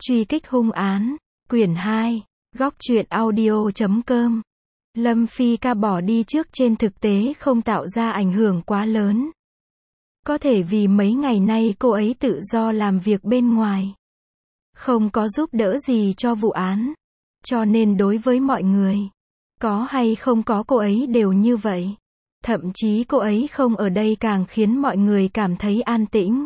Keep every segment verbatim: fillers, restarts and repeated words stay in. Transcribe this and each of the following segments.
Truy kích hung án, quyển hai, góc truyện audio chấm com. Lâm Phi Ca bỏ đi trước trên thực tế không tạo ra ảnh hưởng quá lớn. Có thể vì mấy ngày nay cô ấy tự do làm việc bên ngoài, không có giúp đỡ gì cho vụ án. Cho nên đối với mọi người, có hay không có cô ấy đều như vậy. Thậm chí cô ấy không ở đây càng khiến mọi người cảm thấy an tĩnh.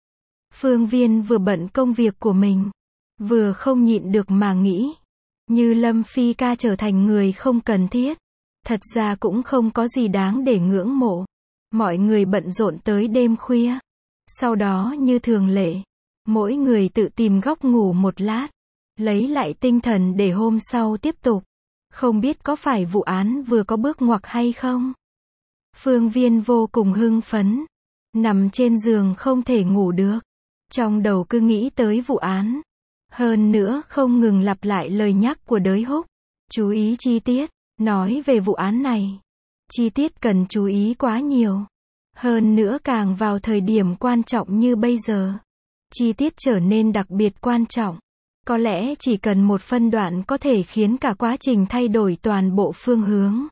Phương Viên vừa bận công việc của mình, vừa không nhịn được mà nghĩ, như Lâm Phi Ca trở thành người không cần thiết, thật ra cũng không có gì đáng để ngưỡng mộ. Mọi người bận rộn tới đêm khuya. Sau đó như thường lệ, mỗi người tự tìm góc ngủ một lát, lấy lại tinh thần để hôm sau tiếp tục. Không biết có phải vụ án vừa có bước ngoặt hay không? Phương Viên vô cùng hưng phấn, nằm trên giường không thể ngủ được. Trong đầu cứ nghĩ tới vụ án. Hơn nữa không ngừng lặp lại lời nhắc của Đới Húc. Chú ý chi tiết, nói về vụ án này. Chi tiết cần chú ý quá nhiều. Hơn nữa càng vào thời điểm quan trọng như bây giờ, chi tiết trở nên đặc biệt quan trọng. Có lẽ chỉ cần một phân đoạn có thể khiến cả quá trình thay đổi toàn bộ phương hướng.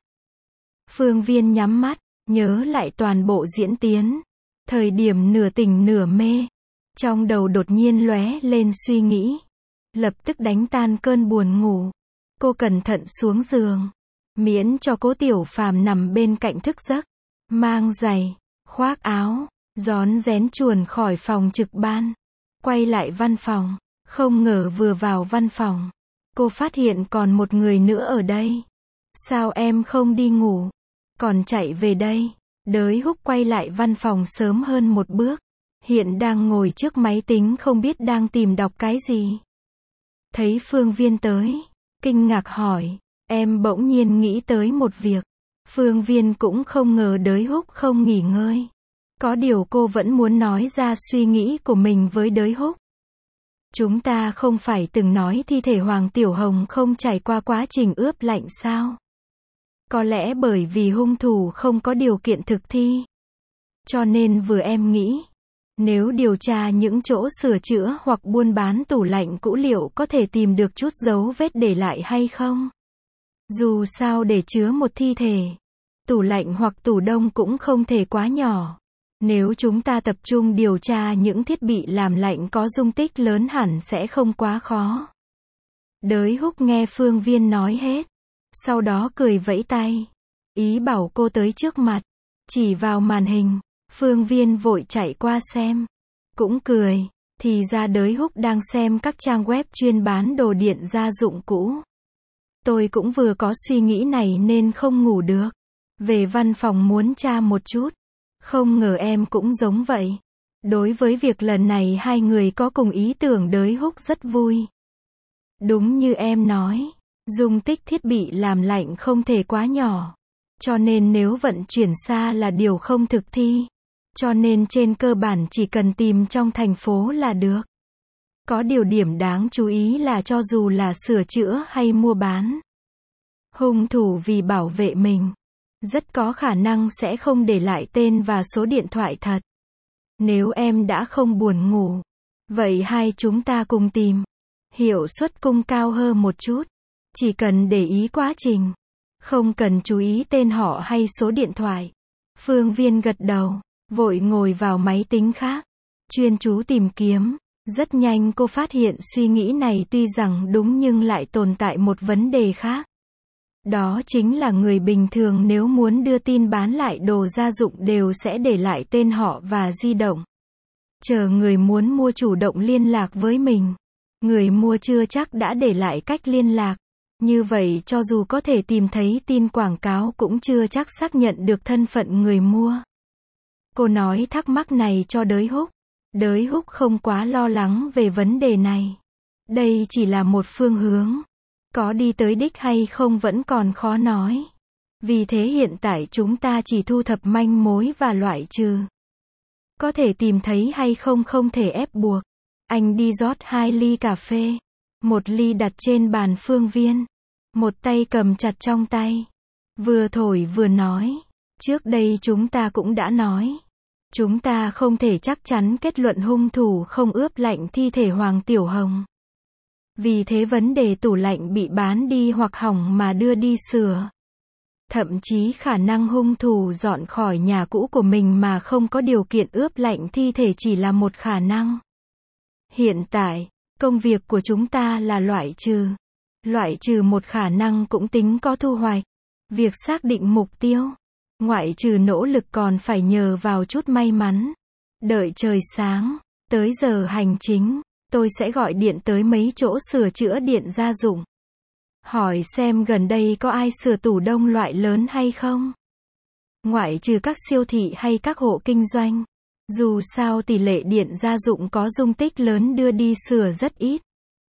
Phương Viên nhắm mắt, nhớ lại toàn bộ diễn tiến. Thời điểm nửa tỉnh nửa mê, trong đầu đột nhiên lóe lên suy nghĩ. Lập tức đánh tan cơn buồn ngủ. Cô cẩn thận xuống giường, miễn cho Cố Tiểu Phàm nằm bên cạnh thức giấc. Mang giày, khoác áo, rón rén chuồn khỏi phòng trực ban. Quay lại văn phòng, không ngờ vừa vào văn phòng, cô phát hiện còn một người nữa ở đây. Sao em không đi ngủ, còn chạy về đây? Đới Húc quay lại văn phòng sớm hơn một bước. Hiện đang ngồi trước máy tính không biết đang tìm đọc cái gì. Thấy Phương Viên tới, kinh ngạc hỏi, em bỗng nhiên nghĩ tới một việc. Phương Viên cũng không ngờ Đới Húc không nghỉ ngơi. Có điều cô vẫn muốn nói ra suy nghĩ của mình với Đới Húc. Chúng ta không phải từng nói thi thể Hoàng Tiểu Hồng không trải qua quá trình ướp lạnh sao? Có lẽ bởi vì hung thủ không có điều kiện thực thi. Cho nên vừa em nghĩ, nếu điều tra những chỗ sửa chữa hoặc buôn bán tủ lạnh cũ liệu có thể tìm được chút dấu vết để lại hay không? Dù sao để chứa một thi thể, tủ lạnh hoặc tủ đông cũng không thể quá nhỏ. Nếu chúng ta tập trung điều tra những thiết bị làm lạnh có dung tích lớn hẳn sẽ không quá khó. Đới Húc nghe Phương Viên nói hết, sau đó cười vẫy tay, ý bảo cô tới trước mặt, chỉ vào màn hình. Phương Viên vội chạy qua xem, cũng cười, thì ra Đới Húc đang xem các trang web chuyên bán đồ điện gia dụng cũ. Tôi cũng vừa có suy nghĩ này nên không ngủ được. Về văn phòng muốn tra một chút. Không ngờ em cũng giống vậy. Đối với việc lần này hai người có cùng ý tưởng, Đới Húc rất vui. Đúng như em nói, dung tích thiết bị làm lạnh không thể quá nhỏ. Cho nên nếu vận chuyển xa là điều không thực thi. Cho nên trên cơ bản chỉ cần tìm trong thành phố là được. Có điều điểm đáng chú ý là cho dù là sửa chữa hay mua bán, hung thủ vì bảo vệ mình, rất có khả năng sẽ không để lại tên và số điện thoại thật. Nếu em đã không buồn ngủ, vậy hai chúng ta cùng tìm. Hiệu suất cung cao hơn một chút. Chỉ cần để ý quá trình, không cần chú ý tên họ hay số điện thoại. Phương Viên gật đầu, vội ngồi vào máy tính khác, chuyên chú tìm kiếm. Rất nhanh cô phát hiện suy nghĩ này tuy rằng đúng nhưng lại tồn tại một vấn đề khác. Đó chính là người bình thường nếu muốn đưa tin bán lại đồ gia dụng đều sẽ để lại tên họ và di động. Chờ người muốn mua chủ động liên lạc với mình. Người mua chưa chắc đã để lại cách liên lạc. Như vậy cho dù có thể tìm thấy tin quảng cáo cũng chưa chắc xác nhận được thân phận người mua. Cô nói thắc mắc này cho Đới Húc. Đới Húc không quá lo lắng về vấn đề này. Đây chỉ là một phương hướng. Có đi tới đích hay không vẫn còn khó nói. Vì thế hiện tại chúng ta chỉ thu thập manh mối và loại trừ. Có thể tìm thấy hay không không thể ép buộc. Anh đi rót hai ly cà phê. Một ly đặt trên bàn Phương Viên. Một tay cầm chặt trong tay. Vừa thổi vừa nói. Trước đây chúng ta cũng đã nói. Chúng ta không thể chắc chắn kết luận hung thủ không ướp lạnh thi thể Hoàng Tiểu Hồng. Vì thế vấn đề tủ lạnh bị bán đi hoặc hỏng mà đưa đi sửa. Thậm chí khả năng hung thủ dọn khỏi nhà cũ của mình mà không có điều kiện ướp lạnh thi thể chỉ là một khả năng. Hiện tại, công việc của chúng ta là loại trừ. Loại trừ một khả năng cũng tính có thu hoạch. Việc xác định mục tiêu, ngoại trừ nỗ lực còn phải nhờ vào chút may mắn. Đợi trời sáng, tới giờ hành chính, tôi sẽ gọi điện tới mấy chỗ sửa chữa điện gia dụng. Hỏi xem gần đây có ai sửa tủ đông loại lớn hay không. Ngoại trừ các siêu thị hay các hộ kinh doanh. Dù sao tỷ lệ điện gia dụng có dung tích lớn đưa đi sửa rất ít.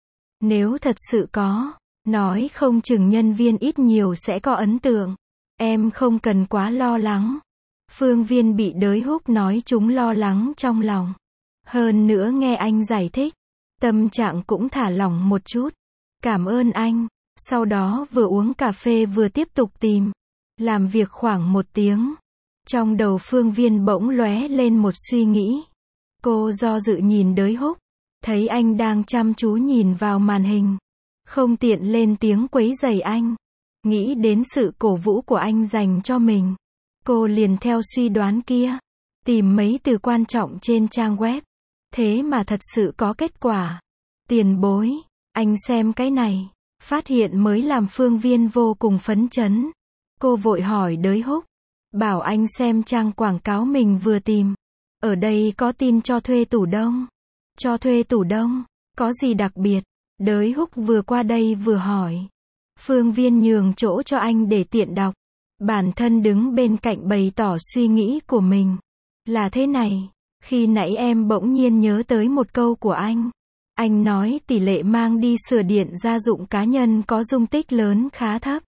Nếu thật sự có, nói không chừng nhân viên ít nhiều sẽ có ấn tượng. Em không cần quá lo lắng. Phương Viên bị Đới Húc nói chúng lo lắng trong lòng. Hơn nữa nghe anh giải thích, tâm trạng cũng thả lỏng một chút. Cảm ơn anh. Sau đó vừa uống cà phê vừa tiếp tục tìm. Làm việc khoảng một tiếng. Trong đầu Phương Viên bỗng lóe lên một suy nghĩ. Cô do dự nhìn Đới Húc. Thấy anh đang chăm chú nhìn vào màn hình. Không tiện lên tiếng quấy rầy anh. Nghĩ đến sự cổ vũ của anh dành cho mình. Cô liền theo suy đoán kia. Tìm mấy từ quan trọng trên trang web. Thế mà thật sự có kết quả. Tiền bối. Anh xem cái này. Phát hiện mới làm Phương Viên vô cùng phấn chấn. Cô vội hỏi Đới Húc. Bảo anh xem trang quảng cáo mình vừa tìm. Ở đây có tin cho thuê tủ đông. Cho thuê tủ đông. Có gì đặc biệt? Đới Húc vừa qua đây vừa hỏi. Phương Viên nhường chỗ cho anh để tiện đọc. Bản thân đứng bên cạnh bày tỏ suy nghĩ của mình. Là thế này. Khi nãy em bỗng nhiên nhớ tới một câu của anh. Anh nói tỷ lệ mang đi sửa điện gia dụng cá nhân có dung tích lớn khá thấp.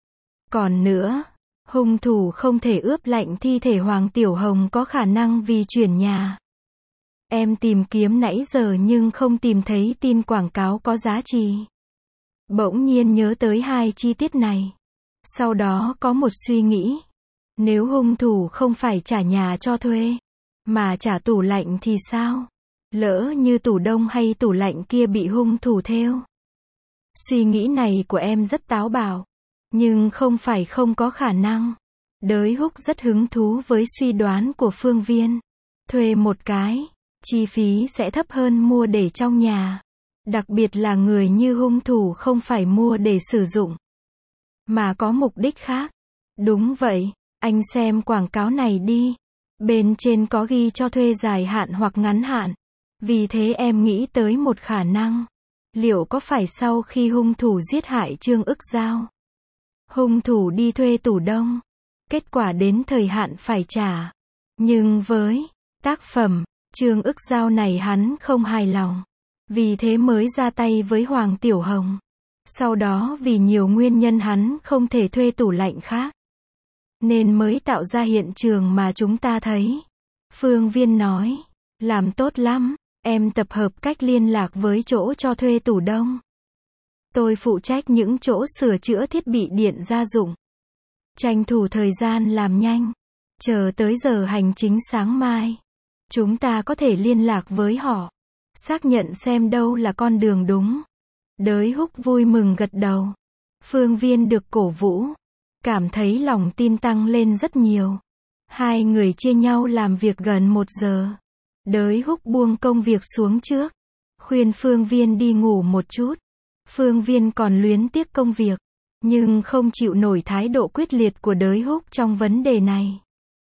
Còn nữa, hung thủ không thể ướp lạnh thi thể Hoàng Tiểu Hồng có khả năng vì chuyển nhà. Em tìm kiếm nãy giờ nhưng không tìm thấy tin quảng cáo có giá trị. Bỗng nhiên nhớ tới hai chi tiết này. Sau đó có một suy nghĩ. Nếu hung thủ không phải trả nhà cho thuê, mà trả tủ lạnh thì sao? Lỡ như tủ đông hay tủ lạnh kia bị hung thủ thêu. Suy nghĩ này của em rất táo bạo. Nhưng không phải không có khả năng. Đới Húc rất hứng thú với suy đoán của Phương Viên. Thuê một cái, chi phí sẽ thấp hơn mua để trong nhà. Đặc biệt là người như hung thủ không phải mua để sử dụng, mà có mục đích khác. Đúng vậy, anh xem quảng cáo này đi. Bên trên có ghi cho thuê dài hạn hoặc ngắn hạn. Vì thế em nghĩ tới một khả năng. Liệu có phải sau khi hung thủ giết hại Trương Ức Giao, hung thủ đi thuê tủ đông, kết quả đến thời hạn phải trả. Nhưng với tác phẩm Trương Ức Giao này hắn không hài lòng. Vì thế mới ra tay với Hoàng Tiểu Hồng. Sau đó vì nhiều nguyên nhân hắn không thể thuê tủ lạnh khác. Nên mới tạo ra hiện trường mà chúng ta thấy. Phương Viên nói. Làm tốt lắm. Em tập hợp cách liên lạc với chỗ cho thuê tủ đông. Tôi phụ trách những chỗ sửa chữa thiết bị điện gia dụng. Tranh thủ thời gian làm nhanh. Chờ tới giờ hành chính sáng mai. Chúng ta có thể liên lạc với họ. Xác nhận xem đâu là con đường đúng. Đới Húc vui mừng gật đầu. Phương Viên được cổ vũ. Cảm thấy lòng tin tăng lên rất nhiều. Hai người chia nhau làm việc gần một giờ. Đới Húc buông công việc xuống trước. Khuyên Phương Viên đi ngủ một chút. Phương Viên còn luyến tiếc công việc. Nhưng không chịu nổi thái độ quyết liệt của Đới Húc trong vấn đề này.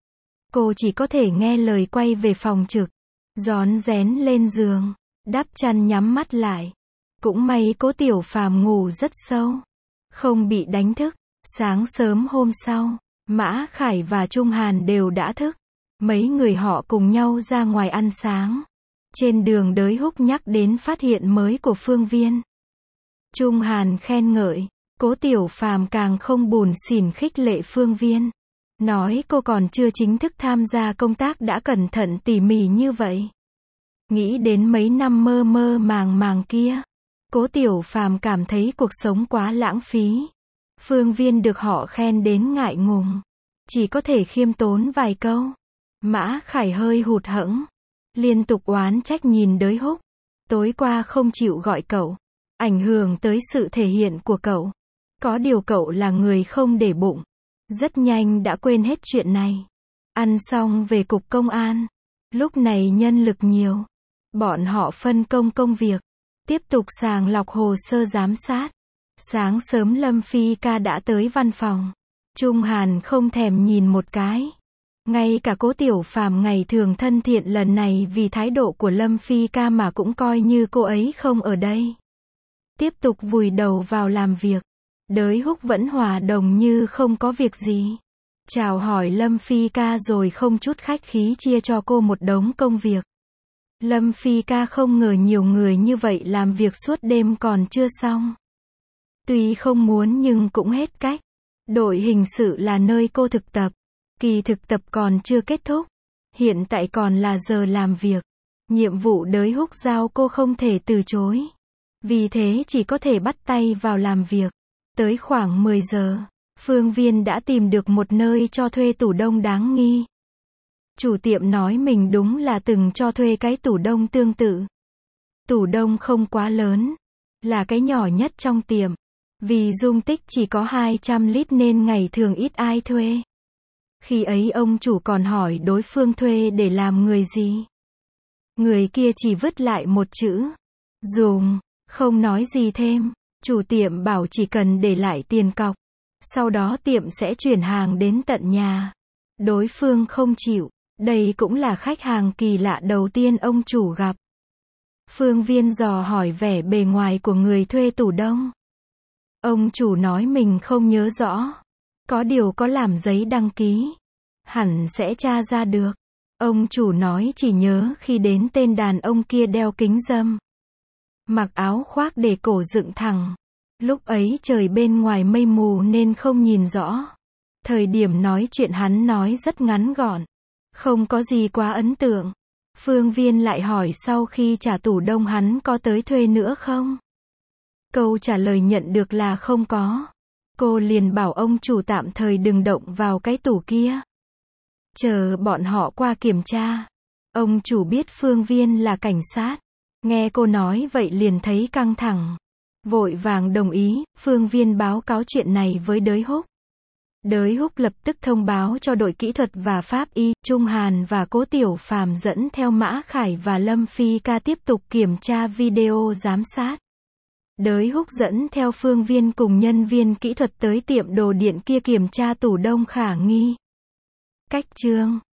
Cô chỉ có thể nghe lời quay về phòng trực. Rón rén lên giường. Đắp chăn nhắm mắt lại. Cũng may Cố Tiểu Phàm ngủ rất sâu. Không bị đánh thức. Sáng sớm hôm sau, Mã Khải và Trung Hàn đều đã thức. Mấy người họ cùng nhau ra ngoài ăn sáng. Trên đường Đới Húc nhắc đến phát hiện mới của Phương Viên. Trung Hàn khen ngợi. Cố Tiểu Phàm càng không buồn xỉn khích lệ Phương Viên. Nói cô còn chưa chính thức tham gia công tác đã cẩn thận tỉ mỉ như vậy. Nghĩ đến mấy năm mơ mơ màng màng kia. Cố Tiểu Phàm cảm thấy cuộc sống quá lãng phí. Phương Viên được họ khen đến ngại ngùng. Chỉ có thể khiêm tốn vài câu. Mã Khải hơi hụt hẫng. Liên tục oán trách nhìn Đới Húc. Tối qua không chịu gọi cậu. ảnh hưởng tới sự thể hiện của cậu. Có điều cậu là người không để bụng. Rất nhanh đã quên hết chuyện này. Ăn xong về cục công an. Lúc này nhân lực nhiều. Bọn họ phân công công việc. Tiếp tục sàng lọc hồ sơ giám sát. Sáng sớm Lâm Phi ca đã tới văn phòng. Trung Hàn không thèm nhìn một cái. Ngay cả Cố Tiểu Phàm ngày thường thân thiện lần này vì thái độ của Lâm Phi ca mà cũng coi như cô ấy không ở đây. Tiếp tục vùi đầu vào làm việc. Đới Húc vẫn hòa đồng như không có việc gì. Chào hỏi Lâm Phi ca rồi không chút khách khí chia cho cô một đống công việc. Lâm Phi ca không ngờ nhiều người như vậy làm việc suốt đêm còn chưa xong. Tuy không muốn nhưng cũng hết cách. Đội hình sự là nơi cô thực tập. Kỳ thực tập còn chưa kết thúc. Hiện tại còn là giờ làm việc. Nhiệm vụ Đới Húc giao cô không thể từ chối. Vì thế chỉ có thể bắt tay vào làm việc. Tới khoảng mười giờ, Phương Viên đã tìm được một nơi cho thuê tủ đông đáng nghi. Chủ tiệm nói mình đúng là từng cho thuê cái tủ đông tương tự. Tủ đông không quá lớn, là cái nhỏ nhất trong tiệm. Vì dung tích chỉ có hai trăm lít nên ngày thường ít ai thuê. Khi ấy ông chủ còn hỏi đối phương thuê để làm người gì. Người kia chỉ vứt lại một chữ. Dùng, không nói gì thêm. Chủ tiệm bảo chỉ cần để lại tiền cọc. Sau đó tiệm sẽ chuyển hàng đến tận nhà. Đối phương không chịu. Đây cũng là khách hàng kỳ lạ đầu tiên ông chủ gặp. Phương Viên dò hỏi vẻ bề ngoài của người thuê tủ đông. Ông chủ nói mình không nhớ rõ. Có điều có làm giấy đăng ký. Hẳn sẽ tra ra được. Ông chủ nói chỉ nhớ khi đến tên đàn ông kia đeo kính râm. Mặc áo khoác để cổ dựng thẳng. Lúc ấy trời bên ngoài mây mù nên không nhìn rõ. Thời điểm nói chuyện hắn nói rất ngắn gọn. Không có gì quá ấn tượng. Phương Viên lại hỏi sau khi trả tủ đông hắn có tới thuê nữa không? Câu trả lời nhận được là không có. Cô liền bảo ông chủ tạm thời đừng động vào cái tủ kia. Chờ bọn họ qua kiểm tra. Ông chủ biết Phương Viên là cảnh sát. Nghe cô nói vậy liền thấy căng thẳng. Vội vàng đồng ý, Phương Viên báo cáo chuyện này với Đới Húc. Đới Húc lập tức thông báo cho đội kỹ thuật và pháp y, Trung Hàn và Cố Tiểu Phàm dẫn theo Mã Khải và Lâm Phi ca tiếp tục kiểm tra video giám sát. Đới Húc dẫn theo Phương Viên cùng nhân viên kỹ thuật tới tiệm đồ điện kia kiểm tra tủ đông khả nghi. Cách chương